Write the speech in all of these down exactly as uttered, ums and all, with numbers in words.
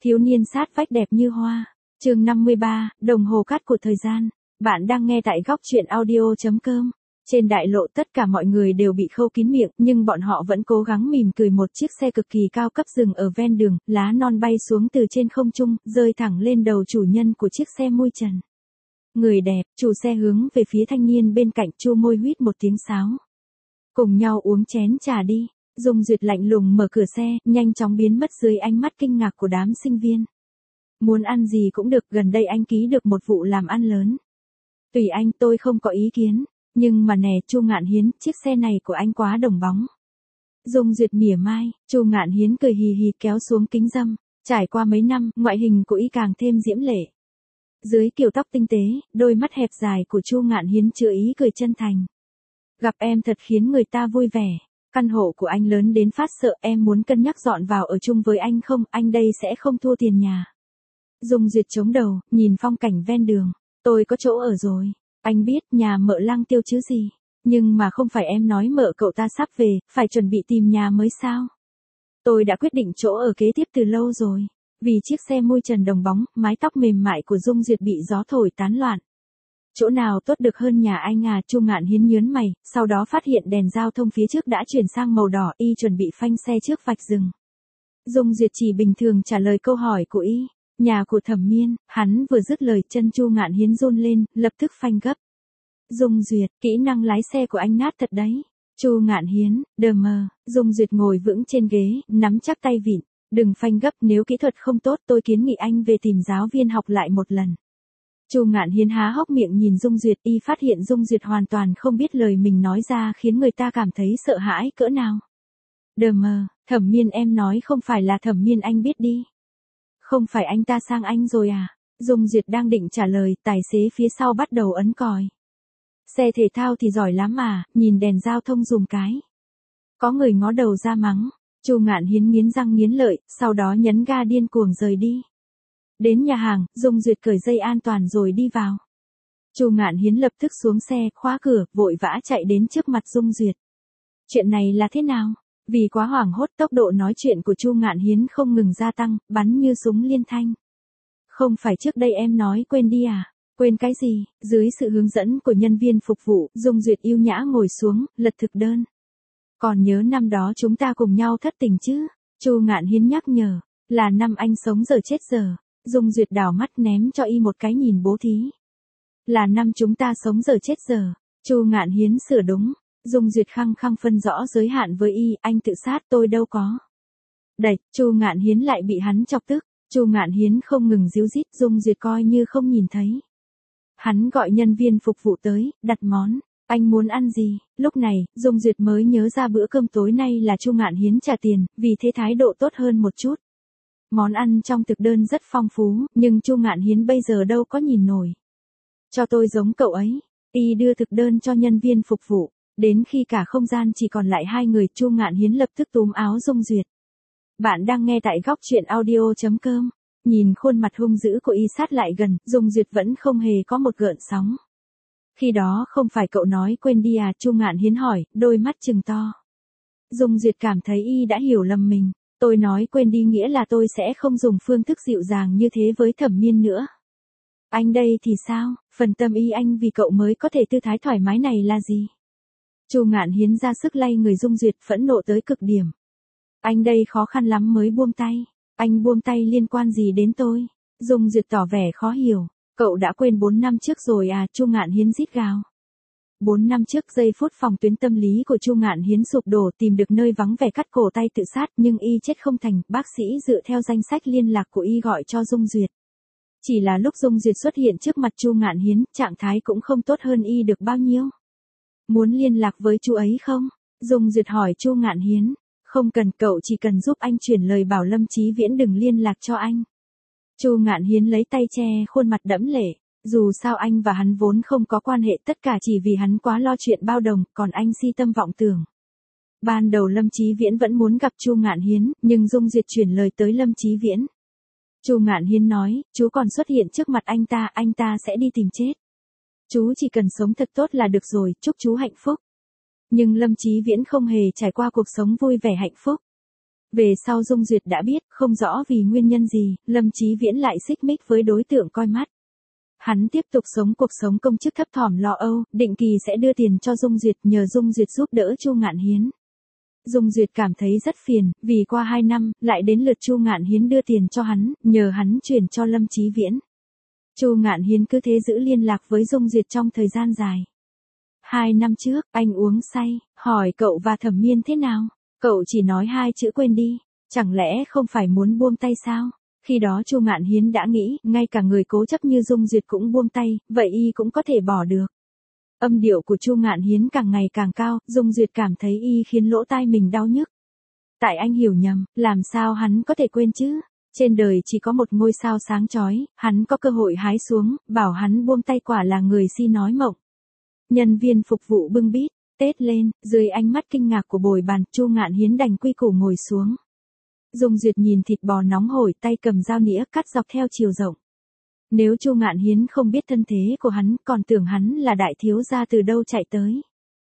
Thiếu niên sát vách đẹp như hoa. Chương năm mươi ba, đồng hồ cát của thời gian. Bạn đang nghe tại góc truyện audio chấm com. Trên đại lộ tất cả mọi người đều bị khâu kín miệng, nhưng bọn họ vẫn cố gắng mỉm cười. Một chiếc xe cực kỳ cao cấp dừng ở ven đường, lá non bay xuống từ trên không trung, rơi thẳng lên đầu chủ nhân của chiếc xe mui trần. Người đẹp, chủ xe hướng về phía thanh niên bên cạnh, chu môi huýt một tiếng sáo. Cùng nhau uống chén trà đi. Dung Duyệt lạnh lùng mở cửa xe, nhanh chóng biến mất dưới ánh mắt kinh ngạc của đám sinh viên. Muốn ăn gì cũng được, gần đây anh ký được một vụ làm ăn lớn. Tùy anh, tôi không có ý kiến. Nhưng mà nè, Chu Ngạn Hiến, chiếc xe này của anh quá đồng bóng. Dung Duyệt mỉa mai, Chu Ngạn Hiến cười hì hì kéo xuống kính râm. Trải qua mấy năm, ngoại hình của y càng thêm diễm lệ. Dưới kiểu tóc tinh tế, đôi mắt hẹp dài của Chu Ngạn Hiến chứa ý cười chân thành. Gặp em thật khiến người ta vui vẻ. Căn hộ của anh lớn đến phát sợ, em muốn cân nhắc dọn vào ở chung với anh không, anh đây sẽ không thua tiền nhà. Dung Duyệt chống đầu, nhìn phong cảnh ven đường. Tôi có chỗ ở rồi. Anh biết nhà mợ Lăng Tiêu chứ gì. Nhưng mà không phải em nói mợ cậu ta sắp về, phải chuẩn bị tìm nhà mới sao. Tôi đã quyết định chỗ ở kế tiếp từ lâu rồi. Vì chiếc xe mui trần đồng bóng, mái tóc mềm mại của Dung Duyệt bị gió thổi tán loạn. Chỗ nào tốt được hơn nhà anh à? Chu Ngạn Hiến nhớn mày, sau đó phát hiện đèn giao thông phía trước đã chuyển sang màu đỏ, y chuẩn bị phanh xe trước vạch dừng. Dung Duyệt chỉ bình thường trả lời câu hỏi của y. Nhà của Thẩm Miên. Hắn vừa dứt lời, chân Chu Ngạn Hiến run lên, lập tức phanh gấp. Dung Duyệt, kỹ năng lái xe của anh nát thật đấy. Chu Ngạn Hiến, đờ mờ. Dung Duyệt ngồi vững trên ghế, nắm chắc tay vịn. Đừng phanh gấp, nếu kỹ thuật không tốt tôi kiến nghị anh về tìm giáo viên học lại một lần. Chu Ngạn Hiến há hốc miệng nhìn Dung Duyệt, y phát hiện Dung Duyệt hoàn toàn không biết lời mình nói ra khiến người ta cảm thấy sợ hãi cỡ nào. Đờ mờ, Thẩm Miên em nói không phải là Thẩm Miên anh biết đi. Không phải anh ta sang anh rồi à? Dung Duyệt đang định trả lời, tài xế phía sau bắt đầu ấn còi. Xe thể thao thì giỏi lắm mà, nhìn đèn giao thông dùm cái. Có người ngó đầu ra mắng. Chu Ngạn Hiến nghiến răng nghiến lợi, sau đó nhấn ga điên cuồng rời đi. Đến nhà hàng, Dung Duyệt cởi dây an toàn rồi đi vào. Chu Ngạn Hiến lập tức xuống xe, khóa cửa, vội vã chạy đến trước mặt Dung Duyệt. Chuyện này là thế nào? Vì quá hoảng hốt, tốc độ nói chuyện của Chu Ngạn Hiến không ngừng gia tăng, bắn như súng liên thanh. Không phải trước đây em nói quên đi à? Quên cái gì? Dưới sự hướng dẫn của nhân viên phục vụ, Dung Duyệt yêu nhã ngồi xuống, lật thực đơn. Còn nhớ năm đó chúng ta cùng nhau thất tình chứ? Chu Ngạn Hiến nhắc nhở. Là năm anh sống giờ chết giờ. Dung Duyệt đảo mắt ném cho y một cái nhìn bố thí. Là năm chúng ta sống giờ chết giờ. Chu Ngạn Hiến sửa đúng. Dung Duyệt khăng khăng phân rõ giới hạn với y, anh tự sát tôi đâu có. Đẩy, Chu Ngạn Hiến lại bị hắn chọc tức. Chu Ngạn Hiến không ngừng díu dít, Dung Duyệt coi như không nhìn thấy. Hắn gọi nhân viên phục vụ tới, đặt món. Anh muốn ăn gì? Lúc này, Dung Duyệt mới nhớ ra bữa cơm tối nay là Chu Ngạn Hiến trả tiền, vì thế thái độ tốt hơn một chút. Món ăn trong thực đơn rất phong phú, nhưng Chu Ngạn Hiến bây giờ đâu có nhìn nổi. Cho tôi giống cậu ấy. Y đưa thực đơn cho nhân viên phục vụ. Đến khi cả không gian chỉ còn lại hai người, Chu Ngạn Hiến lập tức túm áo Dung Duyệt. Bạn đang nghe tại góc truyện audio chấm com. Nhìn khuôn mặt hung dữ của y sát lại gần, Dung Duyệt vẫn không hề có một gợn sóng. Khi đó không phải cậu nói quên đi à? Chu Ngạn Hiến hỏi, đôi mắt trừng to. Dung Duyệt cảm thấy y đã hiểu lầm mình. Tôi nói quên đi nghĩa là tôi sẽ không dùng phương thức dịu dàng như thế với Thẩm Miên nữa. Anh đây thì sao? Phần tâm ý anh vì cậu mới có thể tư thái thoải mái này là gì? Chu Ngạn Hiến ra sức lay người Dung Duyệt, phẫn nộ tới cực điểm. Anh đây khó khăn lắm mới buông tay. Anh buông tay liên quan gì đến tôi? Dung Duyệt tỏ vẻ khó hiểu. Cậu đã quên bốn năm trước rồi à? Chu Ngạn Hiến rít gào. bốn năm trước, giây phút phòng tuyến tâm lý của Chu Ngạn Hiến sụp đổ, tìm được nơi vắng vẻ cắt cổ tay tự sát, nhưng y chết không thành, bác sĩ dựa theo danh sách liên lạc của y gọi cho Dung Duyệt. Chỉ là lúc Dung Duyệt xuất hiện trước mặt Chu Ngạn Hiến, trạng thái cũng không tốt hơn y được bao nhiêu. Muốn liên lạc với chú ấy không? Dung Duyệt hỏi Chu Ngạn Hiến. Không cần, cậu chỉ cần giúp anh chuyển lời bảo Lâm Chí Viễn đừng liên lạc cho anh. Chu Ngạn Hiến lấy tay che khuôn mặt đẫm lệ. Dù sao anh và hắn vốn không có quan hệ, tất cả chỉ vì hắn quá lo chuyện bao đồng, còn anh si tâm vọng tưởng. Ban đầu Lâm Chí Viễn vẫn muốn gặp Chu Ngạn Hiến, nhưng Dung Duyệt chuyển lời tới Lâm Chí Viễn. Chu Ngạn Hiến nói, chú còn xuất hiện trước mặt anh ta, anh ta sẽ đi tìm chết. Chú chỉ cần sống thật tốt là được rồi, chúc chú hạnh phúc. Nhưng Lâm Chí Viễn không hề trải qua cuộc sống vui vẻ hạnh phúc. Về sau Dung Duyệt đã biết, không rõ vì nguyên nhân gì, Lâm Chí Viễn lại xích mích với đối tượng coi mắt. Hắn tiếp tục sống cuộc sống công chức thấp thỏm lo âu, định kỳ sẽ đưa tiền cho Dung Duyệt nhờ Dung Duyệt giúp đỡ Chu Ngạn Hiến. Dung Duyệt cảm thấy rất phiền, vì qua hai năm, lại đến lượt Chu Ngạn Hiến đưa tiền cho hắn, nhờ hắn chuyển cho Lâm Chí Viễn. Chu Ngạn Hiến cứ thế giữ liên lạc với Dung Duyệt trong thời gian dài. Hai năm trước, anh uống say, hỏi cậu và Thẩm Miên thế nào? Cậu chỉ nói hai chữ quên đi, chẳng lẽ không phải muốn buông tay sao? Khi đó Chu Ngạn Hiến đã nghĩ, ngay cả người cố chấp như Dung Duyệt cũng buông tay, vậy y cũng có thể bỏ được. Âm điệu của Chu Ngạn Hiến càng ngày càng cao, Dung Duyệt cảm thấy y khiến lỗ tai mình đau nhức. Tại anh hiểu nhầm, làm sao hắn có thể quên chứ? Trên đời chỉ có một ngôi sao sáng chói, hắn có cơ hội hái xuống, bảo hắn buông tay quả là người si nói mộng. Nhân viên phục vụ bưng bít, Tết lên, dưới ánh mắt kinh ngạc của bồi bàn, Chu Ngạn Hiến đành quy củ ngồi xuống. Dung Duyệt nhìn thịt bò nóng hổi, tay cầm dao nĩa cắt dọc theo chiều rộng. Nếu Chu Ngạn Hiến không biết thân thế của hắn, còn tưởng hắn là đại thiếu gia từ đâu chạy tới.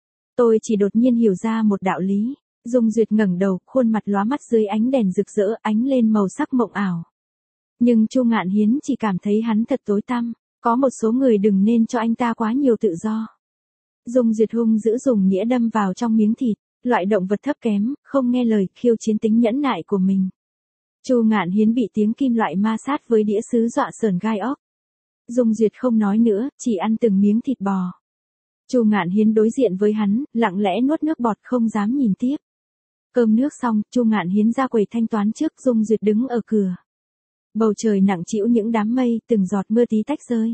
Tôi chỉ đột nhiên hiểu ra một đạo lý. Dung Duyệt ngẩng đầu, khuôn mặt lóa mắt dưới ánh đèn rực rỡ, ánh lên màu sắc mộng ảo. Nhưng Chu Ngạn Hiến chỉ cảm thấy hắn thật tối tăm, có một số người đừng nên cho anh ta quá nhiều tự do. Dung Duyệt hung dữ dùng nĩa đâm vào trong miếng thịt, loại động vật thấp kém, không nghe lời, khiêu chiến tính nhẫn nại của mình. Chu Ngạn Hiến bị tiếng kim loại ma sát với đĩa sứ dọa sởn gai óc. Dung Duyệt không nói nữa, chỉ ăn từng miếng thịt bò. Chu Ngạn Hiến đối diện với hắn, lặng lẽ nuốt nước bọt không dám nhìn tiếp. Cơm nước xong, Chu Ngạn Hiến ra quầy thanh toán trước, Dung Duyệt đứng ở cửa. Bầu trời nặng trĩu những đám mây, từng giọt mưa tí tách rơi.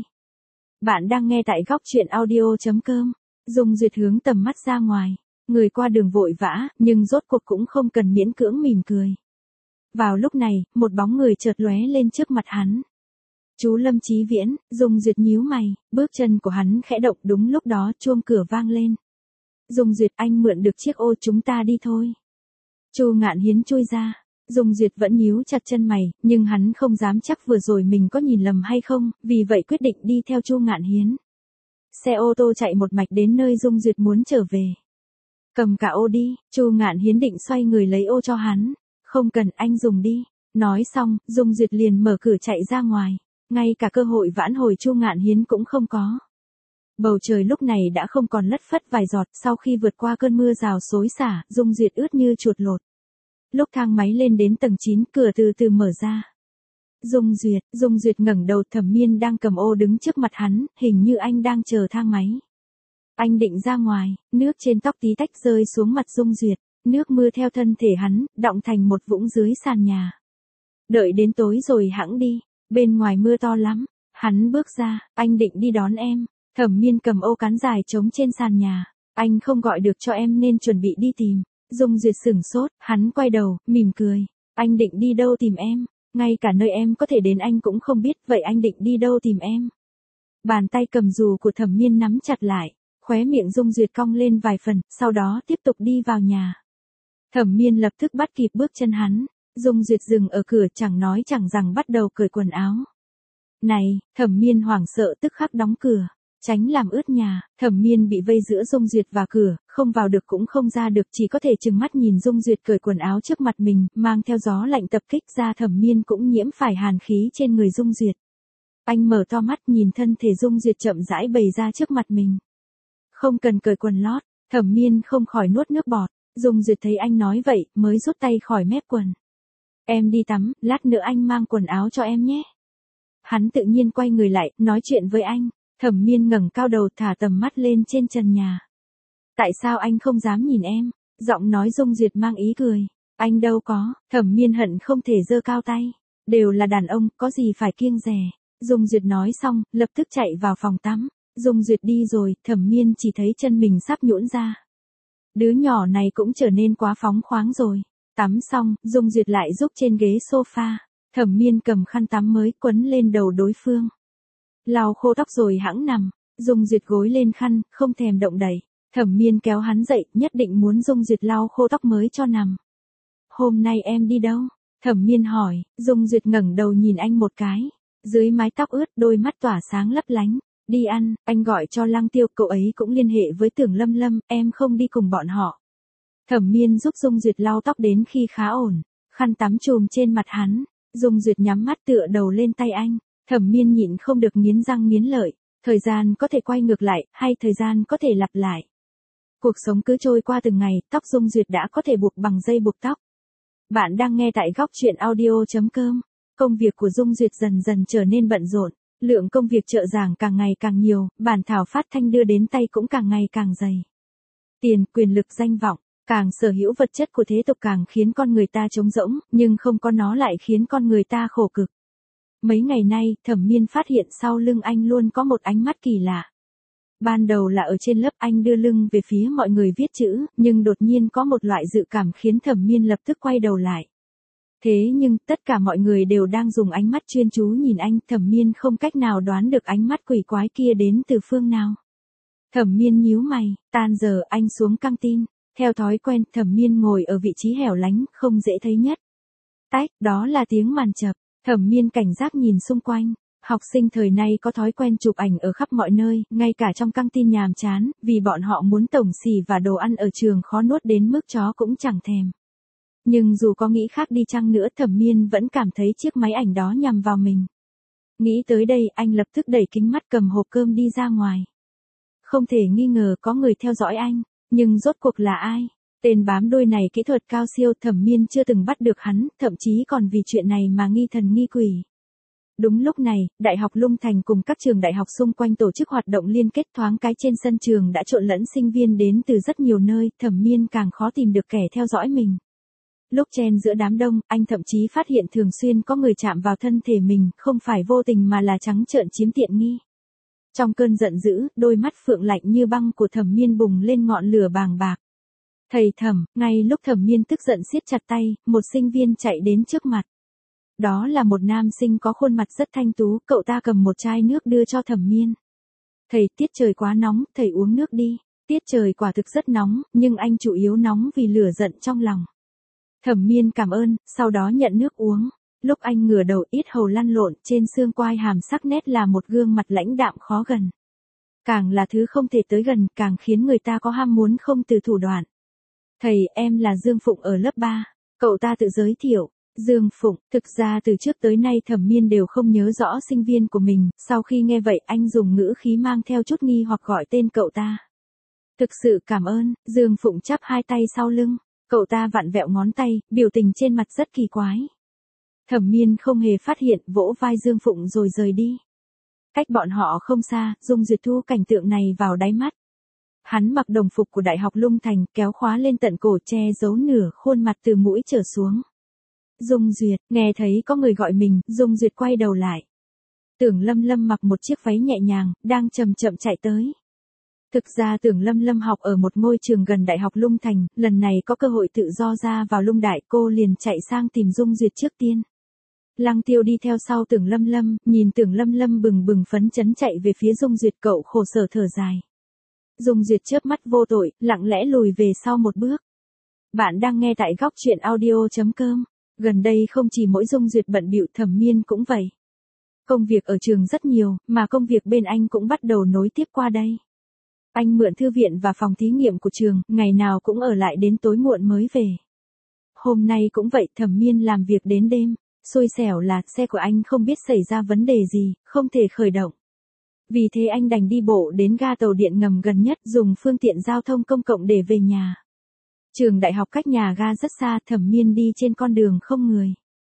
Bạn đang nghe tại góc truyện audio chấm com. Dung Duyệt hướng tầm mắt ra ngoài. Người qua đường vội vã, nhưng rốt cuộc cũng không cần miễn cưỡng mỉm cười. Vào lúc này, một bóng người chợt lóe lên trước mặt hắn. Chú Lâm Chí Viễn. Dung Duyệt nhíu mày, bước chân của hắn khẽ động, đúng lúc đó chuông cửa vang lên. Dung Duyệt, anh mượn được chiếc ô, chúng ta đi thôi. Chu Ngạn Hiến chui ra. Dung Duyệt vẫn nhíu chặt chân mày, nhưng hắn không dám chắc vừa rồi mình có nhìn lầm hay không, vì vậy quyết định đi theo Chu Ngạn Hiến. Xe ô tô chạy một mạch đến nơi Dung Duyệt muốn trở về. Cầm cả ô đi, Chu Ngạn Hiến định xoay người lấy ô cho hắn. Không cần, anh dùng đi. Nói xong, Dung Duyệt liền mở cửa chạy ra ngoài. Ngay cả cơ hội vãn hồi Chu Ngạn Hiến cũng không có. Bầu trời lúc này đã không còn lất phất vài giọt, sau khi vượt qua cơn mưa rào xối xả, Dung Duyệt ướt như chuột lột. Lúc thang máy lên đến tầng chín, cửa từ từ mở ra. Dung Duyệt, Dung Duyệt ngẩng đầu, Thẩm Miên đang cầm ô đứng trước mặt hắn, hình như anh đang chờ thang máy. Anh định ra ngoài, nước trên tóc tí tách rơi xuống mặt Dung Duyệt, nước mưa theo thân thể hắn, đọng thành một vũng dưới sàn nhà. Đợi đến tối rồi hẵng đi, bên ngoài mưa to lắm. Hắn bước ra, anh định đi đón em. Thẩm Miên cầm ô cán dài trống trên sàn nhà. Anh không gọi được cho em nên chuẩn bị đi tìm. Dung Duyệt sửng sốt, hắn quay đầu, mỉm cười. Anh định đi đâu tìm em? Ngay cả nơi em có thể đến anh cũng không biết, vậy anh định đi đâu tìm em? Bàn tay cầm dù của Thẩm Miên nắm chặt lại, khóe miệng Dung Duyệt cong lên vài phần, sau đó tiếp tục đi vào nhà. Thẩm Miên lập tức bắt kịp bước chân hắn. Dung Duyệt dừng ở cửa, chẳng nói chẳng rằng bắt đầu cởi quần áo. Này, Thẩm Miên hoảng sợ tức khắc đóng cửa, tránh làm ướt nhà. Thẩm Miên bị vây giữa Dung Duyệt và cửa, không vào được cũng không ra được, chỉ có thể trừng mắt nhìn Dung Duyệt cởi quần áo trước mặt mình, mang theo gió lạnh tập kích ra. Thẩm Miên cũng nhiễm phải hàn khí trên người Dung Duyệt. Anh mở to mắt nhìn thân thể Dung Duyệt chậm rãi bày ra trước mặt mình. Không cần cởi quần lót. Thẩm Miên không khỏi nuốt nước bọt. Dung Duyệt thấy anh nói vậy, mới rút tay khỏi mép quần. Em đi tắm, lát nữa anh mang quần áo cho em nhé. Hắn tự nhiên quay người lại, nói chuyện với anh. Thẩm Miên ngẩng cao đầu, thả tầm mắt lên trên trần nhà. Tại sao anh không dám nhìn em? Giọng nói Dung Duyệt mang ý cười. Anh đâu có. Thẩm Miên hận không thể giơ cao tay. Đều là đàn ông, có gì phải kiêng dè. Dung Duyệt nói xong, lập tức chạy vào phòng tắm. Dung Duyệt đi rồi, Thẩm Miên chỉ thấy chân mình sắp nhũn ra. Đứa nhỏ này cũng trở nên quá phóng khoáng rồi. Tắm xong, Dung Duyệt lại giúp trên ghế sofa. Thẩm Miên cầm khăn tắm mới quấn lên đầu đối phương. Lau khô tóc rồi hẵng nằm. Dung Duyệt gối lên khăn, không thèm động đậy. Thẩm Miên kéo hắn dậy, nhất định muốn Dung Duyệt lau khô tóc mới cho nằm. Hôm nay em đi đâu? Thẩm Miên hỏi. Dung Duyệt ngẩng đầu nhìn anh một cái. Dưới mái tóc ướt, đôi mắt tỏa sáng lấp lánh. Đi ăn, anh gọi cho Lăng Tiêu, cậu ấy cũng liên hệ với Tưởng Lâm Lâm, em không đi cùng bọn họ. Thẩm Miên giúp Dung Duyệt lau tóc đến khi khá ổn. khăn tắm chùm trên mặt hắn. Dung Duyệt nhắm mắt tựa đầu lên tay anh. Thẩm Miên nhịn không được nghiến răng nghiến lợi. Thời gian có thể quay ngược lại, hay thời gian có thể lặp lại. Cuộc sống cứ trôi qua từng ngày, tóc Dung Duyệt đã có thể buộc bằng dây buộc tóc. Bạn đang nghe tại góc chuyện audio chấm com. Công việc của Dung Duyệt dần dần trở nên bận rộn. Lượng công việc trợ giảng càng ngày càng nhiều, bản thảo phát thanh đưa đến tay cũng càng ngày càng dày. Tiền, quyền lực, danh vọng, càng sở hữu vật chất của thế tục càng khiến con người ta trống rỗng, nhưng không có nó lại khiến con người ta khổ cực. Mấy ngày nay, Thẩm Miên phát hiện sau lưng anh luôn có một ánh mắt kỳ lạ. Ban đầu là ở trên lớp anh đưa lưng về phía mọi người viết chữ, nhưng đột nhiên có một loại dự cảm khiến Thẩm Miên lập tức quay đầu lại. Thế nhưng, tất cả mọi người đều đang dùng ánh mắt chuyên chú nhìn anh, Thẩm Miên không cách nào đoán được ánh mắt quỷ quái kia đến từ phương nào. Thẩm Miên nhíu mày, tan giờ anh xuống căng tin. Theo thói quen, Thẩm Miên ngồi ở vị trí hẻo lánh, không dễ thấy nhất. Tách, đó là tiếng màn chập. Thẩm Miên cảnh giác nhìn xung quanh. Học sinh thời nay có thói quen chụp ảnh ở khắp mọi nơi, ngay cả trong căng tin nhàm chán, vì bọn họ muốn tổng xì và đồ ăn ở trường khó nuốt đến mức chó cũng chẳng thèm. Nhưng dù có nghĩ khác đi chăng nữa, Thẩm Miên vẫn cảm thấy chiếc máy ảnh đó nhằm vào mình. Nghĩ tới đây, anh lập tức đẩy kính mắt cầm hộp cơm đi ra ngoài. Không thể nghi ngờ có người theo dõi anh, nhưng rốt cuộc là ai? Tên bám đuôi này kỹ thuật cao siêu, Thẩm Miên chưa từng bắt được hắn, thậm chí còn vì chuyện này mà nghi thần nghi quỷ. Đúng lúc này, Đại học Lung Thành cùng các trường đại học xung quanh tổ chức hoạt động liên kết, thoáng cái trên sân trường đã trộn lẫn sinh viên đến từ rất nhiều nơi, Thẩm Miên càng khó tìm được kẻ theo dõi mình. Lúc chen giữa đám đông, anh thậm chí phát hiện thường xuyên có người chạm vào thân thể mình, không phải vô tình mà là trắng trợn chiếm tiện nghi. Trong cơn giận dữ, đôi mắt phượng lạnh như băng của Thẩm Miên bùng lên ngọn lửa bàng bạc. Thầy Thẩm, ngay lúc Thẩm Miên tức giận siết chặt tay, một sinh viên chạy đến trước mặt. Đó là một nam sinh có khuôn mặt rất thanh tú, cậu ta cầm một chai nước đưa cho Thẩm Miên. Thầy, tiết trời quá nóng, thầy uống nước đi. Tiết trời quả thực rất nóng, nhưng anh chủ yếu nóng vì lửa giận trong lòng. Thẩm Miên cảm ơn, sau đó nhận nước uống. Lúc anh ngửa đầu, yết hầu lăn lộn, trên xương quai hàm sắc nét là một gương mặt lãnh đạm khó gần. Càng là thứ không thể tới gần, càng khiến người ta có ham muốn không từ thủ đoạn. Thầy, em là Dương Phụng ở lớp ba. Cậu ta tự giới thiệu. Dương Phụng, thực ra từ trước tới nay Thẩm Miên đều không nhớ rõ sinh viên của mình, sau khi nghe vậy anh dùng ngữ khí mang theo chút nghi hoặc gọi tên cậu ta. Thực sự cảm ơn, Dương Phụng chắp hai tay sau lưng, cậu ta vặn vẹo ngón tay, biểu tình trên mặt rất kỳ quái. Thẩm Miên không hề phát hiện, vỗ vai Dương Phụng rồi rời đi. Cách bọn họ không xa, Dung Duyệt thu cảnh tượng này vào đáy mắt. Hắn mặc đồng phục của Đại học Lung Thành, kéo khóa lên tận cổ, che giấu nửa khuôn mặt từ mũi trở xuống. Dung Duyệt, nghe thấy có người gọi mình, Dung Duyệt quay đầu lại. Tưởng Lâm Lâm mặc một chiếc váy nhẹ nhàng, đang chậm chậm chạy tới. Thực ra Tưởng Lâm Lâm học ở một ngôi trường gần Đại học Lung Thành, lần này có cơ hội tự do ra vào Lung Đại, cô liền chạy sang tìm Dung Duyệt trước tiên. Lăng Tiêu đi theo sau Tưởng Lâm Lâm, nhìn Tưởng Lâm Lâm bừng bừng phấn chấn chạy về phía Dung Duyệt, cậu khổ sở thở dài. Dung Duyệt chớp mắt vô tội, lặng lẽ lùi về sau một bước. Bạn đang nghe tại góc chuyện audio chấm com. Gần đây không chỉ mỗi Dung Duyệt bận bịu, Thẩm Miên cũng vậy. Công việc ở trường rất nhiều, mà công việc bên anh cũng bắt đầu nối tiếp qua đây. Anh mượn thư viện và phòng thí nghiệm của trường, ngày nào cũng ở lại đến tối muộn mới về. Hôm nay cũng vậy, Thẩm Miên làm việc đến đêm, xui xẻo là xe của anh không biết xảy ra vấn đề gì, không thể khởi động. Vì thế anh đành đi bộ đến ga tàu điện ngầm gần nhất, dùng phương tiện giao thông công cộng để về nhà. Trường đại học cách nhà ga rất xa, Thẩm Miên đi trên con đường không người.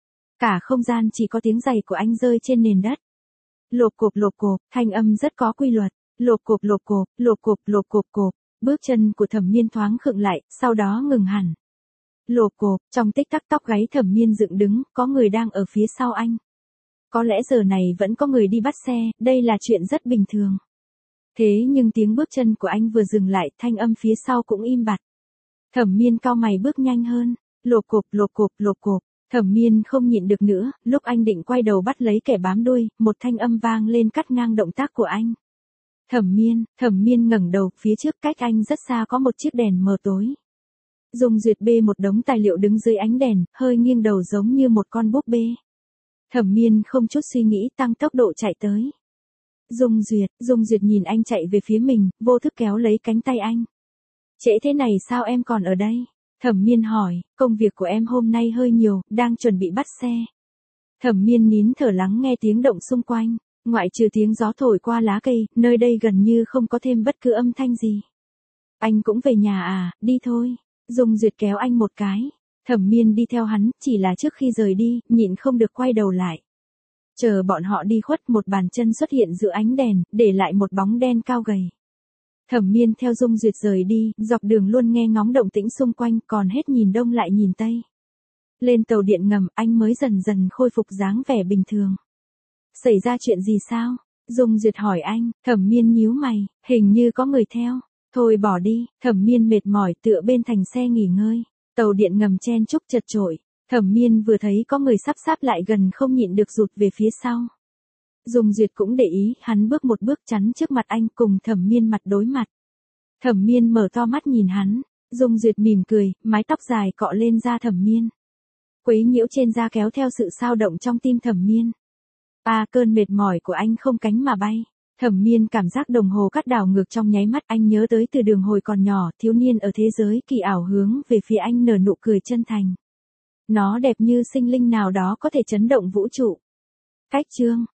Cả không gian chỉ có tiếng giày của anh rơi trên nền đất. Lộp cộp lộp cộp, thanh âm rất có quy luật. Lộp cộp lộp cộp, lộp cộp lộp cộp cộp. Bước chân của Thẩm Miên thoáng khựng lại, sau đó ngừng hẳn. Lộp cộp, trong tích tắc tóc gáy Thẩm Miên dựng đứng, có người đang ở phía sau anh. Có lẽ giờ này vẫn có người đi bắt xe, đây là chuyện rất bình thường. Thế nhưng tiếng bước chân của anh vừa dừng lại, thanh âm phía sau cũng im bặt. Thẩm Miên cau mày bước nhanh hơn. Lộp cộp lộp cộp lộp cộp. Thẩm Miên không nhịn được nữa, lúc anh định quay đầu bắt lấy kẻ bám đuôi, một thanh âm vang lên cắt ngang động tác của anh. Thẩm Miên, Thẩm Miên ngẩng đầu, phía trước cách anh rất xa có một chiếc đèn mờ tối. Dung Duyệt bê một đống tài liệu đứng dưới ánh đèn, hơi nghiêng đầu giống như một con búp bê. Thẩm Miên không chút suy nghĩ tăng tốc độ chạy tới. Dung Duyệt, Dung Duyệt nhìn anh chạy về phía mình, vô thức kéo lấy cánh tay anh. Trễ thế này sao em còn ở đây? Thẩm Miên hỏi, công việc của em hôm nay hơi nhiều, đang chuẩn bị bắt xe. Thẩm Miên nín thở lắng nghe tiếng động xung quanh, ngoại trừ tiếng gió thổi qua lá cây, nơi đây gần như không có thêm bất cứ âm thanh gì. Anh cũng về nhà à, đi thôi. Dung Duyệt kéo anh một cái. Thẩm Miên đi theo hắn, chỉ là trước khi rời đi, nhịn không được quay đầu lại. Chờ bọn họ đi khuất, một bàn chân xuất hiện giữa ánh đèn, để lại một bóng đen cao gầy. Thẩm Miên theo Dung Duyệt rời đi, dọc đường luôn nghe ngóng động tĩnh xung quanh, còn hết nhìn đông lại nhìn tây. Lên tàu điện ngầm, anh mới dần dần khôi phục dáng vẻ bình thường. Xảy ra chuyện gì sao? Dung Duyệt hỏi anh. Thẩm Miên nhíu mày, hình như có người theo. Thôi bỏ đi. Thẩm Miên mệt mỏi tựa bên thành xe nghỉ ngơi. Tàu điện ngầm chen chúc chật chội. Thẩm Miên vừa thấy có người sắp sáp lại gần không nhịn được rụt về phía sau. Dung Duyệt cũng để ý, hắn bước một bước chắn trước mặt anh, cùng Thẩm Miên mặt đối mặt. Thẩm Miên mở to mắt nhìn hắn. Dung Duyệt mỉm cười, mái tóc dài cọ lên da Thẩm Miên. Quấy nhiễu trên da kéo theo sự sao động trong tim Thẩm Miên. À, cơn mệt mỏi của anh không cánh mà bay. Thẩm Miên cảm giác đồng hồ cắt đảo ngược trong nháy mắt, anh nhớ tới từ đường hồi còn nhỏ, thiếu niên ở thế giới kỳ ảo hướng về phía anh nở nụ cười chân thành. Nó đẹp như sinh linh nào đó có thể chấn động vũ trụ. Cách chương